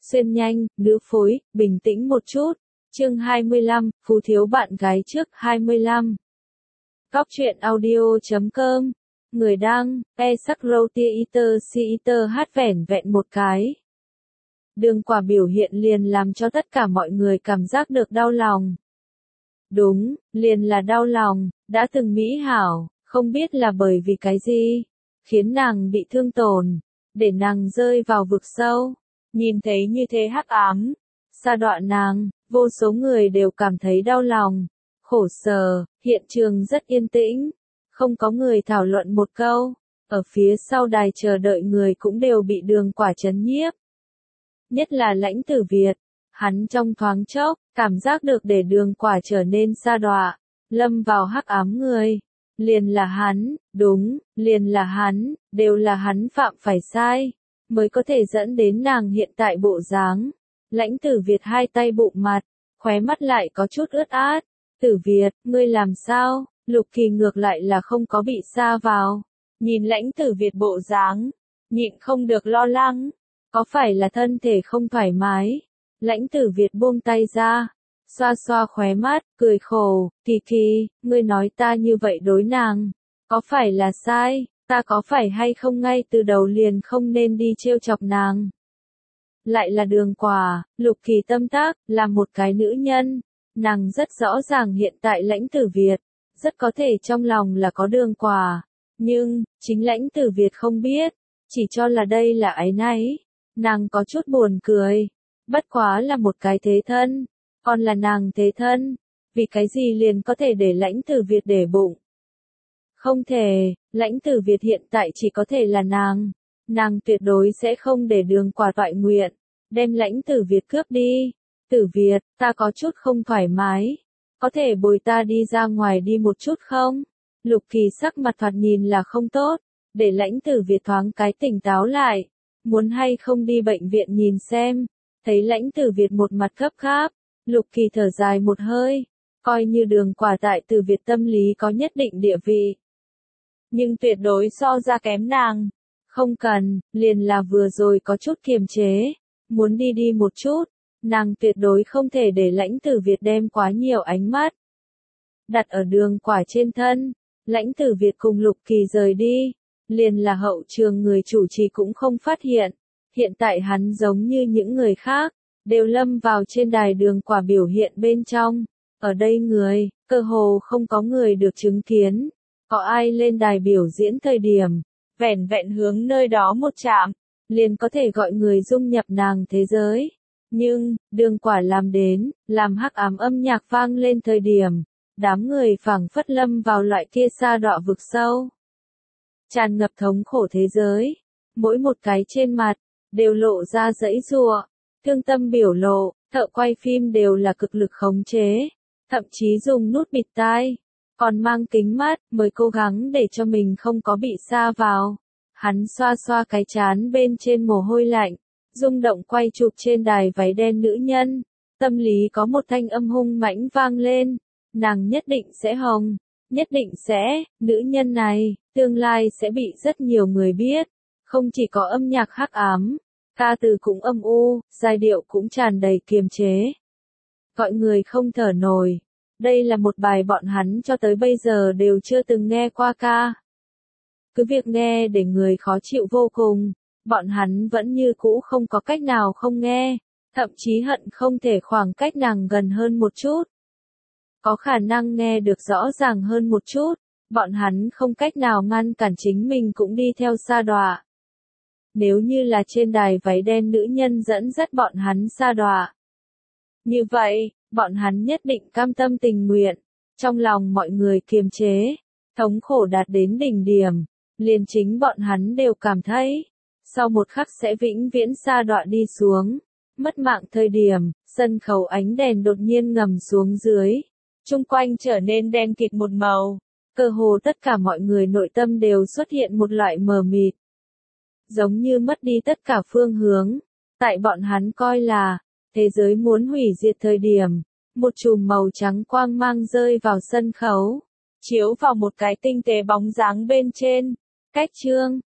xuyên nhanh, nữ phối, bình tĩnh một chút. Chương 25, Phú thiếu bạn gái trước 25. Góc truyện audio.com. Người đăng, sắc roti eater si eater hát vẻn vẹn một cái. Đường quả biểu hiện liền làm cho tất cả mọi người cảm giác được đau lòng. Đúng, liền là đau lòng, đã từng mỹ hảo, không biết là bởi vì cái gì, khiến nàng bị thương tổn, để nàng rơi vào vực sâu. Nhìn thấy như thế hắc ám, sa đọa nàng, vô số người đều cảm thấy đau lòng, khổ sở, hiện trường rất yên tĩnh, không có người thảo luận một câu, ở phía sau đài chờ đợi người cũng đều bị đường quả chấn nhiếp. Nhất là Lãnh Tử Việt, hắn trong thoáng chốc, cảm giác được để đường quả trở nên sa đọa, lâm vào hắc ám người. Liền là hắn, đúng, liền là hắn, đều là hắn phạm phải sai, mới có thể dẫn đến nàng hiện tại bộ dáng. Lãnh Tử Việt hai tay bụng mặt, khóe mắt lại có chút ướt át. Tử Việt, ngươi làm sao? Lục Kỳ ngược lại là không có bị sa vào. Nhìn Lãnh Tử Việt bộ dáng, nhịn không được lo lắng. Có phải là thân thể không thoải mái? Lãnh Tử Việt buông tay ra, xoa xoa khóe mắt, cười khổ, Kỳ Kỳ, ngươi nói ta như vậy đối nàng, có phải là sai, ta có phải hay không ngay từ đầu liền không nên đi trêu chọc nàng. Lại là đường quả, Lục Kỳ tâm tác, là một cái nữ nhân, nàng rất rõ ràng hiện tại Lãnh Tử Việt, rất có thể trong lòng là có đường quả, nhưng, chính Lãnh Tử Việt không biết, chỉ cho là đây là áy náy, nàng có chút buồn cười, bất quá là một cái thế thân. Còn là nàng thế thân, vì cái gì liền có thể để Lãnh Tử Việt để bụng. Không thể, Lãnh Tử Việt hiện tại chỉ có thể là nàng tuyệt đối sẽ không để đường quả toại nguyện, đem Lãnh Tử Việt cướp đi. Tử Việt, ta có chút không thoải mái, có thể bồi ta đi ra ngoài đi một chút không? Lục Kỳ sắc mặt thoạt nhìn là không tốt, để Lãnh Tử Việt thoáng cái tỉnh táo lại, muốn hay không đi bệnh viện nhìn xem, thấy Lãnh Tử Việt một mặt gấp gáp. Lục Kỳ thở dài một hơi, coi như đường quả tại Tử Việt tâm lý có nhất định địa vị. Nhưng tuyệt đối so ra kém nàng. Không cần, liền là vừa rồi có chút kiềm chế, muốn đi một chút, nàng tuyệt đối không thể để Lãnh Tử Việt đem quá nhiều ánh mắt đặt ở đường quả trên thân. Lãnh Tử Việt cùng Lục Kỳ rời đi, liền là hậu trường người chủ trì cũng không phát hiện, hiện tại hắn giống như những người khác. Đều lâm vào trên đài đường quả biểu hiện bên trong. Ở đây người, cơ hồ không có người được chứng kiến. Có ai lên đài biểu diễn thời điểm, vẻn vẹn hướng nơi đó một chạm, liền có thể gọi người dung nhập nàng thế giới. Nhưng, đường quả làm đến, làm hắc ám âm nhạc vang lên thời điểm, đám người phảng phất lâm vào loại kia sa đọa vực sâu. Tràn ngập thống khổ thế giới, mỗi một cái trên mặt, đều lộ ra giãy giụa. Thương tâm biểu lộ, thợ quay phim đều là cực lực khống chế, thậm chí dùng nút bịt tai, còn mang kính mắt, mới cố gắng để cho mình không có bị sa vào. Hắn xoa xoa cái trán bên trên mồ hôi lạnh, rung động quay chụp trên đài váy đen nữ nhân, tâm lý có một thanh âm hung mãnh vang lên, nàng nhất định sẽ hồng, nhất định sẽ, nữ nhân này, tương lai sẽ bị rất nhiều người biết, không chỉ có âm nhạc hắc ám. Ca từ cũng âm u, giai điệu cũng tràn đầy kiềm chế. Gọi người không thở nổi. Đây là một bài bọn hắn cho tới bây giờ đều chưa từng nghe qua ca. Cứ việc nghe để người khó chịu vô cùng, bọn hắn vẫn như cũ không có cách nào không nghe, thậm chí hận không thể khoảng cách nàng gần hơn một chút. Có khả năng nghe được rõ ràng hơn một chút, bọn hắn không cách nào ngăn cản chính mình cũng đi theo sa đọa. Nếu như là trên đài váy đen nữ nhân dẫn dắt bọn hắn sa đọa. Như vậy, bọn hắn nhất định cam tâm tình nguyện. Trong lòng mọi người kiềm chế, thống khổ đạt đến đỉnh điểm, liền chính bọn hắn đều cảm thấy, sau một khắc sẽ vĩnh viễn sa đọa đi xuống. Mất mạng thời điểm, sân khấu ánh đèn đột nhiên ngầm xuống dưới. Chung quanh trở nên đen kịt một màu. Cơ hồ tất cả mọi người nội tâm đều xuất hiện một loại mờ mịt. Giống như mất đi tất cả phương hướng, tại bọn hắn coi là, thế giới muốn hủy diệt thời điểm, một chùm màu trắng quang mang rơi vào sân khấu, chiếu vào một cái tinh tế bóng dáng bên trên, cách chương,